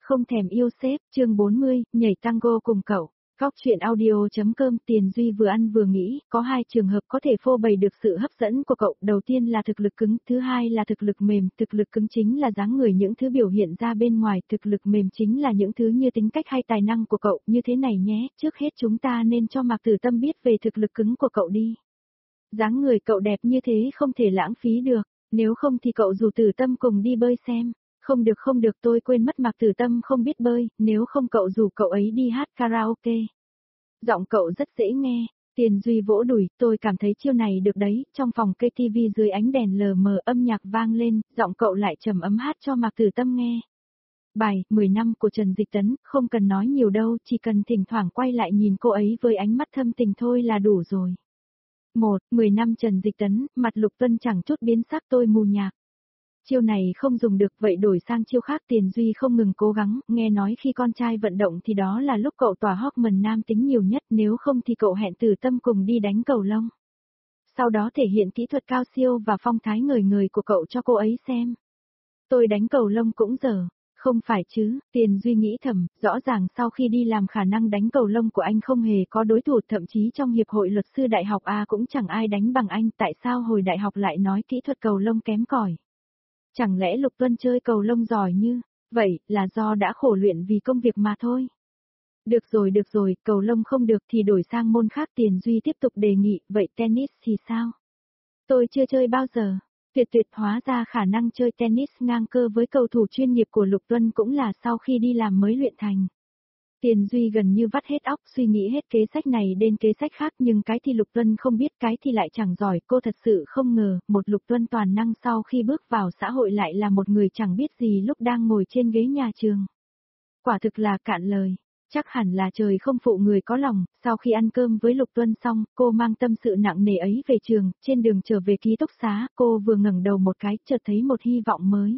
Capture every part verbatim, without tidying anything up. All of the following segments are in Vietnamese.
Không thèm yêu sếp, chương bốn mươi, nhảy tango cùng cậu. Góc chuyện audio.com. Tiền Duy vừa ăn vừa nghĩ, có hai trường hợp có thể phô bày được sự hấp dẫn của cậu. Đầu tiên là thực lực cứng, thứ hai là thực lực mềm. Thực lực cứng chính là dáng người, những thứ biểu hiện ra bên ngoài. Thực lực mềm chính là những thứ như tính cách hay tài năng của cậu. Như thế này nhé, trước hết chúng ta nên cho Mạc Tử Tâm biết về thực lực cứng của cậu đi. Dáng người cậu đẹp như thế không thể lãng phí được, nếu không thì cậu rủ Tử Tâm cùng đi bơi xem. Không được không được, tôi quên mất Mạc Tử Tâm không biết bơi, nếu không cậu rủ cậu ấy đi hát karaoke. Giọng cậu rất dễ nghe. Tiền Duy vỗ đùi, tôi cảm thấy chiêu này được đấy. Trong phòng cây tivi dưới ánh đèn lờ mờ âm nhạc vang lên, giọng cậu lại trầm ấm hát cho Mạc Tử Tâm nghe. Bài mười năm của Trần Dịch Tấn, không cần nói nhiều đâu, chỉ cần thỉnh thoảng quay lại nhìn cô ấy với ánh mắt thâm tình thôi là đủ rồi. Một, mười năm Trần Dịch Tấn, mặt Lục Tuân chẳng chút biến sắc, tôi mù nhạc. Chiêu này không dùng được, vậy đổi sang chiêu khác. Tiền Duy không ngừng cố gắng, nghe nói khi con trai vận động thì đó là lúc cậu tỏa hormone nam tính nhiều nhất, nếu không thì cậu hẹn Tử Tâm cùng đi đánh cầu lông. Sau đó thể hiện kỹ thuật cao siêu và phong thái ngời ngời của cậu cho cô ấy xem. Tôi đánh cầu lông cũng dở. Không phải chứ, Tiền Duy nghĩ thầm, rõ ràng sau khi đi làm khả năng đánh cầu lông của anh không hề có đối thủ, thậm chí trong hiệp hội luật sư đại học A cũng chẳng ai đánh bằng anh, tại sao hồi đại học lại nói kỹ thuật cầu lông kém cỏi? Chẳng lẽ Lục Tuân chơi cầu lông giỏi như vậy là do đã khổ luyện vì công việc mà thôi. Được rồi được rồi, cầu lông không được thì đổi sang môn khác. Tiền Duy tiếp tục đề nghị, vậy tennis thì sao? Tôi chưa chơi bao giờ. Tuyệt tuyệt, hóa ra khả năng chơi tennis ngang cơ với cầu thủ chuyên nghiệp của Lục Tuân cũng là sau khi đi làm mới luyện thành. Tiền Duy gần như vắt hết óc suy nghĩ hết kế sách này đến kế sách khác, nhưng cái thì Lục Tuân không biết, cái thì lại chẳng giỏi. Cô thật sự không ngờ, một Lục Tuân toàn năng sau khi bước vào xã hội lại là một người chẳng biết gì lúc đang ngồi trên ghế nhà trường. Quả thực là cạn lời. Chắc hẳn là trời không phụ người có lòng, sau khi ăn cơm với Lục Tuân xong, cô mang tâm sự nặng nề ấy về trường, trên đường trở về ký túc xá, cô vừa ngẩng đầu một cái, chợt thấy một hy vọng mới.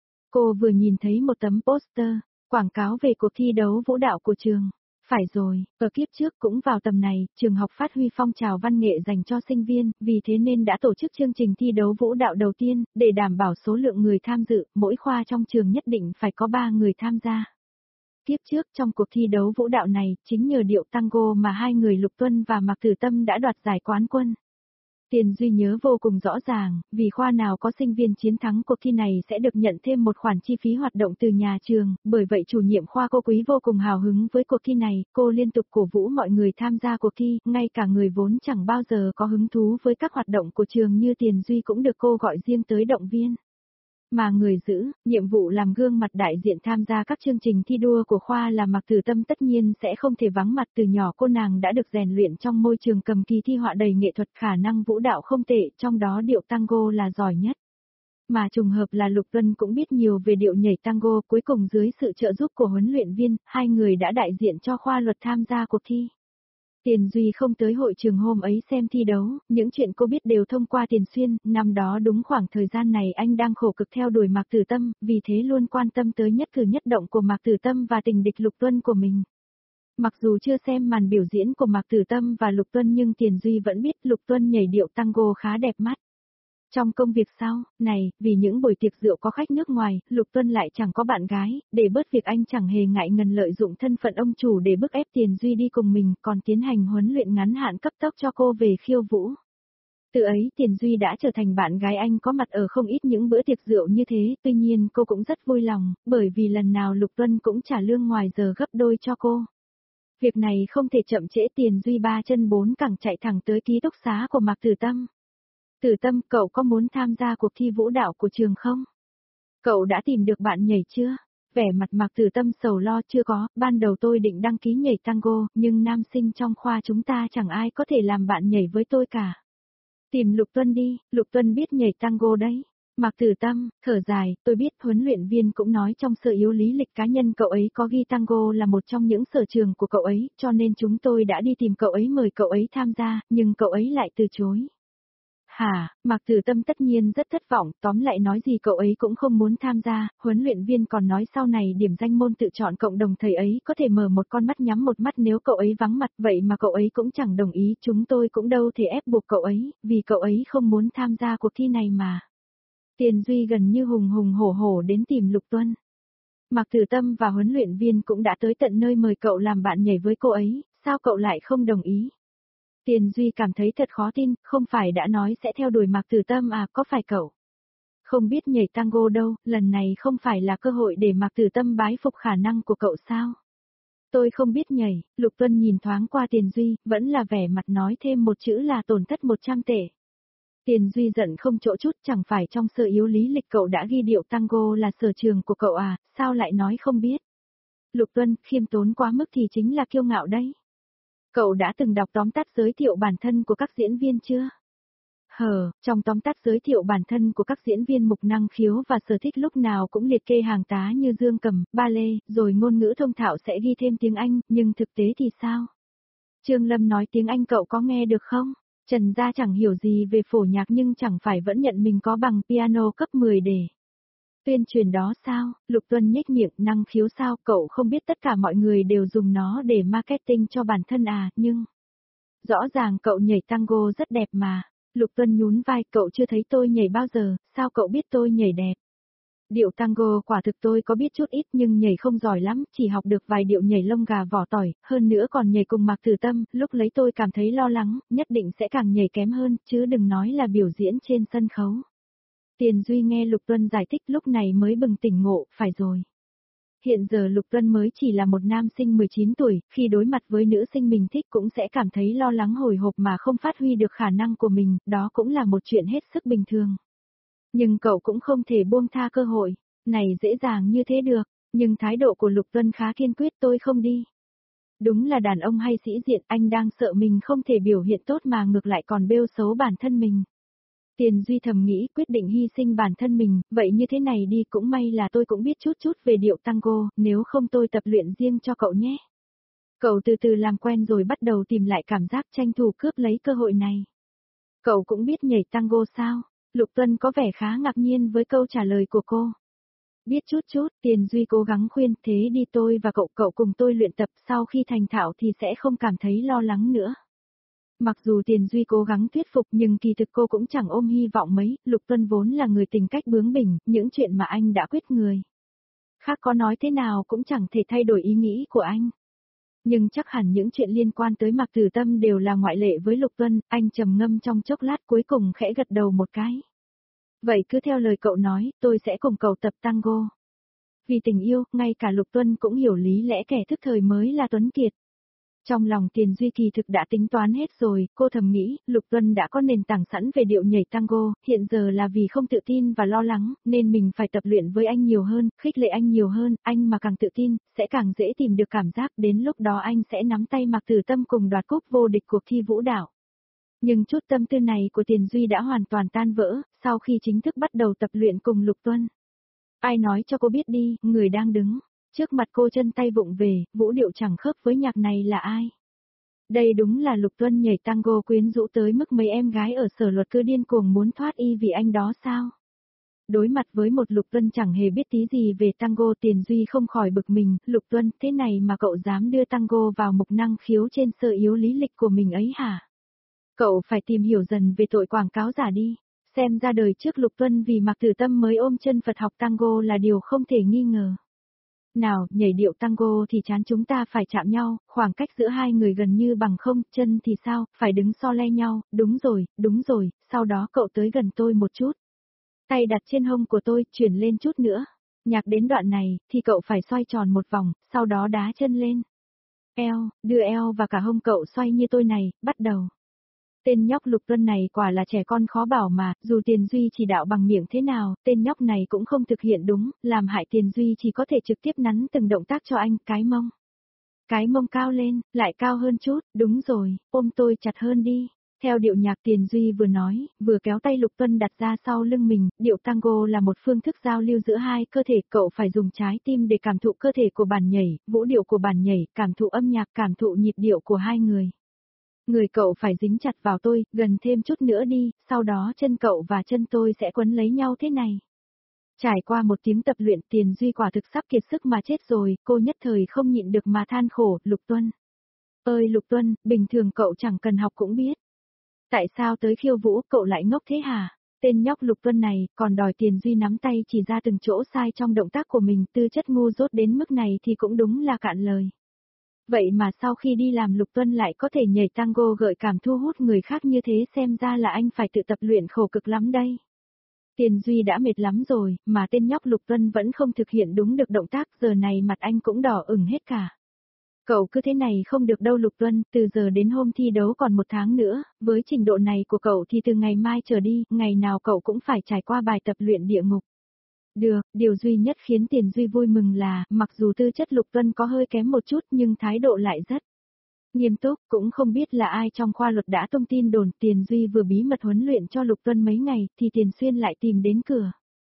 Cô vừa nhìn thấy một tấm poster, quảng cáo về cuộc thi đấu vũ đạo của trường. Phải rồi, ở kiếp trước cũng vào tầm này, trường học phát huy phong trào văn nghệ dành cho sinh viên, vì thế nên đã tổ chức chương trình thi đấu vũ đạo đầu tiên, để đảm bảo số lượng người tham dự, mỗi khoa trong trường nhất định phải có ba người tham gia. Tiếp trước trong cuộc thi đấu vũ đạo này, chính nhờ điệu tango mà hai người Lục Tuân và Mạc Tử Tâm đã đoạt giải quán quân. Tiền Duy nhớ vô cùng rõ ràng, vì khoa nào có sinh viên chiến thắng cuộc thi này sẽ được nhận thêm một khoản chi phí hoạt động từ nhà trường, bởi vậy chủ nhiệm khoa cô Quý vô cùng hào hứng với cuộc thi này, cô liên tục cổ vũ mọi người tham gia cuộc thi, ngay cả người vốn chẳng bao giờ có hứng thú với các hoạt động của trường như Tiền Duy cũng được cô gọi riêng tới động viên. Mà người giữ, nhiệm vụ làm gương mặt đại diện tham gia các chương trình thi đua của khoa là Mạc Tử Tâm tất nhiên sẽ không thể vắng mặt. Từ nhỏ cô nàng đã được rèn luyện trong môi trường cầm kỳ thi họa đầy nghệ thuật, khả năng vũ đạo không tệ, trong đó điệu tango là giỏi nhất. Mà trùng hợp là Lục Tuân cũng biết nhiều về điệu nhảy tango, cuối cùng dưới sự trợ giúp của huấn luyện viên, hai người đã đại diện cho khoa luật tham gia cuộc thi. Tiền Duy không tới hội trường hôm ấy xem thi đấu, những chuyện cô biết đều thông qua Tiền Xuyên, năm đó đúng khoảng thời gian này anh đang khổ cực theo đuổi Mạc Tử Tâm, vì thế luôn quan tâm tới nhất cử nhất động của Mạc Tử Tâm và tình địch Lục Tuân của mình. Mặc dù chưa xem màn biểu diễn của Mạc Tử Tâm và Lục Tuân nhưng Tiền Duy vẫn biết Lục Tuân nhảy điệu tango khá đẹp mắt. Trong công việc sau, này, vì những buổi tiệc rượu có khách nước ngoài, Lục Tuân lại chẳng có bạn gái, để bớt việc anh chẳng hề ngại ngần lợi dụng thân phận ông chủ để bức ép Tiền Duy đi cùng mình, còn tiến hành huấn luyện ngắn hạn cấp tốc cho cô về khiêu vũ. Từ ấy Tiền Duy đã trở thành bạn gái anh có mặt ở không ít những bữa tiệc rượu như thế, tuy nhiên cô cũng rất vui lòng, bởi vì lần nào Lục Tuân cũng trả lương ngoài giờ gấp đôi cho cô. Việc này không thể chậm trễ, Tiền Duy ba chân bốn cẳng chạy thẳng tới ký túc xá của Mạc Tử Tâm. Tử Tâm, cậu có muốn tham gia cuộc thi vũ đạo của trường không? Cậu đã tìm được bạn nhảy chưa? Vẻ mặt Mạc Tử Tâm sầu lo, chưa có, ban đầu tôi định đăng ký nhảy tango, nhưng nam sinh trong khoa chúng ta chẳng ai có thể làm bạn nhảy với tôi cả. Tìm Lục Tuân đi, Lục Tuân biết nhảy tango đấy. Mạc Tử Tâm, thở dài, tôi biết huấn luyện viên cũng nói trong sơ yếu lý lịch cá nhân cậu ấy có ghi tango là một trong những sở trường của cậu ấy, cho nên chúng tôi đã đi tìm cậu ấy mời cậu ấy tham gia, nhưng cậu ấy lại từ chối. Hả, Mạc Tử Tâm tất nhiên rất thất vọng, tóm lại nói gì cậu ấy cũng không muốn tham gia, huấn luyện viên còn nói sau này điểm danh môn tự chọn cộng đồng thầy ấy có thể mở một con mắt nhắm một mắt nếu cậu ấy vắng mặt, vậy mà cậu ấy cũng chẳng đồng ý, chúng tôi cũng đâu thể ép buộc cậu ấy, vì cậu ấy không muốn tham gia cuộc thi này mà. Tiền Duy gần như hùng hùng hổ hổ đến tìm Lục Tuân. Mạc Tử Tâm và huấn luyện viên cũng đã tới tận nơi mời cậu làm bạn nhảy với cô ấy, sao cậu lại không đồng ý? Tiền Duy cảm thấy thật khó tin, không phải đã nói sẽ theo đuổi Mạc Tử Tâm à, có phải cậu không biết nhảy tango đâu, lần này không phải là cơ hội để Mạc Tử Tâm bái phục khả năng của cậu sao? Tôi không biết nhảy, Lục Tuân nhìn thoáng qua Tiền Duy, vẫn là vẻ mặt nói thêm một chữ là tổn thất một trăm tệ. Tiền Duy giận không chỗ chút, chẳng phải trong sơ yếu lý lịch cậu đã ghi điệu tango là sở trường của cậu à, sao lại nói không biết? Lục Tuân, khiêm tốn quá mức thì chính là kiêu ngạo đấy. Cậu đã từng đọc tóm tắt giới thiệu bản thân của các diễn viên chưa? Hờ, trong tóm tắt giới thiệu bản thân của các diễn viên mục năng khiếu và sở thích lúc nào cũng liệt kê hàng tá như dương cầm, ba lê, rồi ngôn ngữ thông thạo sẽ ghi thêm tiếng Anh, nhưng thực tế thì sao? Trương Lâm nói tiếng Anh cậu có nghe được không? Trần Gia chẳng hiểu gì về phổ nhạc nhưng chẳng phải vẫn nhận mình có bằng piano cấp mười để tuyên truyền đó sao? Lục Tuân nhếch miệng, năng khiếu sao? Cậu không biết tất cả mọi người đều dùng nó để marketing cho bản thân à, nhưng rõ ràng cậu nhảy tango rất đẹp mà. Lục Tuân nhún vai, cậu chưa thấy tôi nhảy bao giờ, sao cậu biết tôi nhảy đẹp? Điệu tango quả thực tôi có biết chút ít nhưng nhảy không giỏi lắm, chỉ học được vài điệu nhảy lông gà vỏ tỏi, hơn nữa còn nhảy cùng Mạc Tử Tâm, lúc lấy tôi cảm thấy lo lắng, nhất định sẽ càng nhảy kém hơn, chứ đừng nói là biểu diễn trên sân khấu. Tiền Duy nghe Lục Tuân giải thích lúc này mới bừng tỉnh ngộ, phải rồi. Hiện giờ Lục Tuân mới chỉ là một nam sinh mười chín tuổi, khi đối mặt với nữ sinh mình thích cũng sẽ cảm thấy lo lắng hồi hộp mà không phát huy được khả năng của mình, đó cũng là một chuyện hết sức bình thường. Nhưng cậu cũng không thể buông tha cơ hội, này dễ dàng như thế được, nhưng thái độ của Lục Tuân khá kiên quyết, tôi không đi. Đúng là đàn ông hay sĩ diện, anh đang sợ mình không thể biểu hiện tốt mà ngược lại còn bêu xấu bản thân mình. Tiền Duy thầm nghĩ quyết định hy sinh bản thân mình, vậy như thế này đi, cũng may là tôi cũng biết chút chút về điệu tango, nếu không tôi tập luyện riêng cho cậu nhé. Cậu từ từ làm quen rồi bắt đầu tìm lại cảm giác tranh thủ cướp lấy cơ hội này. Cậu cũng biết nhảy tango sao? Lục Tuân có vẻ khá ngạc nhiên với câu trả lời của cô. Biết chút chút, Tiền Duy cố gắng khuyên, thế đi tôi và cậu cậu cùng tôi luyện tập, sau khi thành thạo thì sẽ không cảm thấy lo lắng nữa. Mặc dù Tiền Duy cố gắng thuyết phục nhưng kỳ thực cô cũng chẳng ôm hy vọng mấy, Lục Tuân vốn là người tính cách bướng bỉnh, những chuyện mà anh đã quyết người. Khác có nói thế nào cũng chẳng thể thay đổi ý nghĩ của anh. Nhưng chắc hẳn những chuyện liên quan tới Mạc Tử Tâm đều là ngoại lệ với Lục Tuân, anh trầm ngâm trong chốc lát cuối cùng khẽ gật đầu một cái. Vậy cứ theo lời cậu nói, tôi sẽ cùng cậu tập tango. Vì tình yêu, ngay cả Lục Tuân cũng hiểu lý lẽ kẻ thức thời mới là Tuấn Kiệt. Trong lòng Tiền Duy kỳ thực đã tính toán hết rồi, cô thầm nghĩ, Lục Tuân đã có nền tảng sẵn về điệu nhảy tango, hiện giờ là vì không tự tin và lo lắng, nên mình phải tập luyện với anh nhiều hơn, khích lệ anh nhiều hơn, anh mà càng tự tin, sẽ càng dễ tìm được cảm giác, đến lúc đó anh sẽ nắm tay Mạc Tử Tâm cùng đoạt cúp vô địch cuộc thi vũ đạo. Nhưng chút tâm tư này của Tiền Duy đã hoàn toàn tan vỡ, sau khi chính thức bắt đầu tập luyện cùng Lục Tuân. Ai nói cho cô biết đi, người đang đứng trước mặt cô chân tay vụng về, vũ điệu chẳng khớp với nhạc này là ai? Đây đúng là Lục Tuân nhảy tango quyến rũ tới mức mấy em gái ở Sở Luật cứ điên cuồng muốn thoát y vì anh đó sao? Đối mặt với một Lục Tuân chẳng hề biết tí gì về tango, Tiền Duy không khỏi bực mình, Lục Tuân, thế này mà cậu dám đưa tango vào mục năng khiếu trên sơ yếu lý lịch của mình ấy hả? Cậu phải tìm hiểu dần về tội quảng cáo giả đi, xem ra đời trước Lục Tuân vì Mạc Tử Tâm mới ôm chân Phật học tango là điều không thể nghi ngờ. Nào, nhảy điệu tango thì chán chúng ta phải chạm nhau, khoảng cách giữa hai người gần như bằng không, chân thì sao, phải đứng so le nhau, đúng rồi, đúng rồi, sau đó cậu tới gần tôi một chút. Tay đặt trên hông của tôi, chuyển lên chút nữa. Nhạc đến đoạn này, thì cậu phải xoay tròn một vòng, sau đó đá chân lên. Eo, đưa eo và cả hông cậu xoay như tôi này, bắt đầu. Tên nhóc Lục Tuân này quả là trẻ con khó bảo mà, dù Tiền Duy chỉ đạo bằng miệng thế nào, tên nhóc này cũng không thực hiện đúng, làm hại Tiền Duy chỉ có thể trực tiếp nắn từng động tác cho anh, cái mông. Cái mông cao lên, lại cao hơn chút, đúng rồi, ôm tôi chặt hơn đi. Theo điệu nhạc Tiền Duy vừa nói, vừa kéo tay Lục Tuân đặt ra sau lưng mình, điệu tango là một phương thức giao lưu giữa hai cơ thể, cậu phải dùng trái tim để cảm thụ cơ thể của bản nhảy, vũ điệu của bản nhảy, cảm thụ âm nhạc, cảm thụ nhịp điệu của hai người. Người cậu phải dính chặt vào tôi, gần thêm chút nữa đi, sau đó chân cậu và chân tôi sẽ quấn lấy nhau thế này. Trải qua một tiếng tập luyện, Tiền Duy quả thực sắp kiệt sức mà chết rồi, cô nhất thời không nhịn được mà than khổ, Lục Tuân. Ơi Lục Tuân, bình thường cậu chẳng cần học cũng biết. Tại sao tới khiêu vũ cậu lại ngốc thế hả? Tên nhóc Lục Tuân này, còn đòi Tiền Duy nắm tay chỉ ra từng chỗ sai trong động tác của mình, tư chất ngu dốt đến mức này thì cũng đúng là cạn lời. Vậy mà sau khi đi làm Lục Tuân lại có thể nhảy tango gợi cảm thu hút người khác như thế, xem ra là anh phải tự tập luyện khổ cực lắm đây. Tiền Duy đã mệt lắm rồi, mà tên nhóc Lục Tuân vẫn không thực hiện đúng được động tác, giờ này mặt anh cũng đỏ ửng hết cả. Cậu cứ thế này không được đâu Lục Tuân, từ giờ đến hôm thi đấu còn một tháng nữa, với trình độ này của cậu thì từ ngày mai trở đi, ngày nào cậu cũng phải trải qua bài tập luyện địa ngục. Được, điều duy nhất khiến Tiền Duy vui mừng là, mặc dù tư chất Lục Tuân có hơi kém một chút nhưng thái độ lại rất nghiêm túc, cũng không biết là ai trong khoa luật đã tung tin đồn Tiền Duy vừa bí mật huấn luyện cho Lục Tuân mấy ngày, thì Tiền Xuyên lại tìm đến cửa.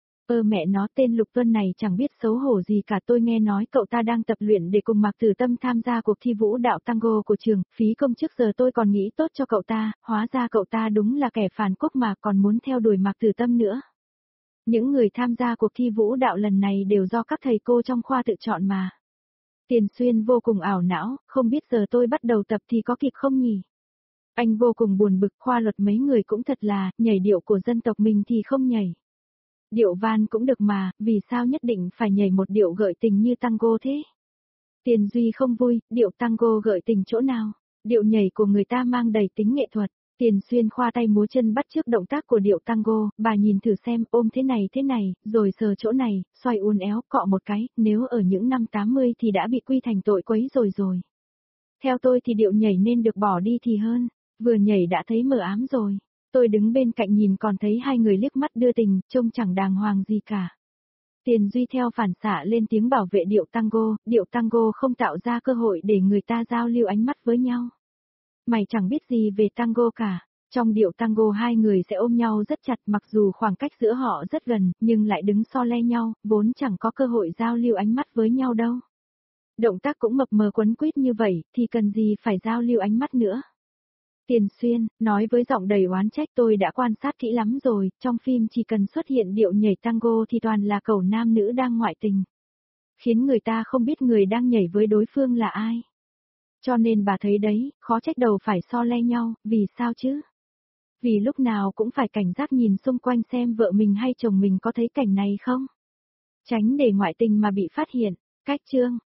Ơ mẹ nó, tên Lục Tuân này chẳng biết xấu hổ gì cả, tôi nghe nói cậu ta đang tập luyện để cùng Mạc Tử Tâm tham gia cuộc thi vũ đạo tango của trường, phí công trước giờ tôi còn nghĩ tốt cho cậu ta, hóa ra cậu ta đúng là kẻ phản quốc mà còn muốn theo đuổi Mạc Tử Tâm nữa. Những người tham gia cuộc thi vũ đạo lần này đều do các thầy cô trong khoa tự chọn mà. Tiền Xuyên vô cùng ảo não, không biết giờ tôi bắt đầu tập thì có kịp không nhỉ? Anh vô cùng buồn bực, khoa luật mấy người cũng thật là, nhảy điệu của dân tộc mình thì không nhảy. Điệu van cũng được mà, vì sao nhất định phải nhảy một điệu gợi tình như tango thế? Tiền Duy không vui, điệu tango gợi tình chỗ nào? Điệu nhảy của người ta mang đầy tính nghệ thuật. Tiền Xuyên khoa tay múa chân bắt chước động tác của điệu tango, bà nhìn thử xem, ôm thế này thế này, rồi sờ chỗ này, xoay uốn éo, cọ một cái, nếu ở những năm tám mươi thì đã bị quy thành tội quấy rồi rồi. Theo tôi thì điệu nhảy nên được bỏ đi thì hơn, vừa nhảy đã thấy mờ ám rồi. Tôi đứng bên cạnh nhìn còn thấy hai người liếc mắt đưa tình, trông chẳng đàng hoàng gì cả. Tiền Duy theo phản xạ lên tiếng bảo vệ điệu tango, điệu tango không tạo ra cơ hội để người ta giao lưu ánh mắt với nhau. Mày chẳng biết gì về tango cả. Trong điệu tango hai người sẽ ôm nhau rất chặt, mặc dù khoảng cách giữa họ rất gần, nhưng lại đứng so le nhau, vốn chẳng có cơ hội giao lưu ánh mắt với nhau đâu. Động tác cũng mập mờ quấn quýt như vậy, thì cần gì phải giao lưu ánh mắt nữa. Tiền Xuyên, nói với giọng đầy oán trách, tôi đã quan sát kỹ lắm rồi, trong phim chỉ cần xuất hiện điệu nhảy tango thì toàn là cẩu nam nữ đang ngoại tình. Khiến người ta không biết người đang nhảy với đối phương là ai. Cho nên bà thấy đấy, khó trách đầu phải so le nhau, vì sao chứ? Vì lúc nào cũng phải cảnh giác nhìn xung quanh xem vợ mình hay chồng mình có thấy cảnh này không? Tránh để ngoại tình mà bị phát hiện. Cách chương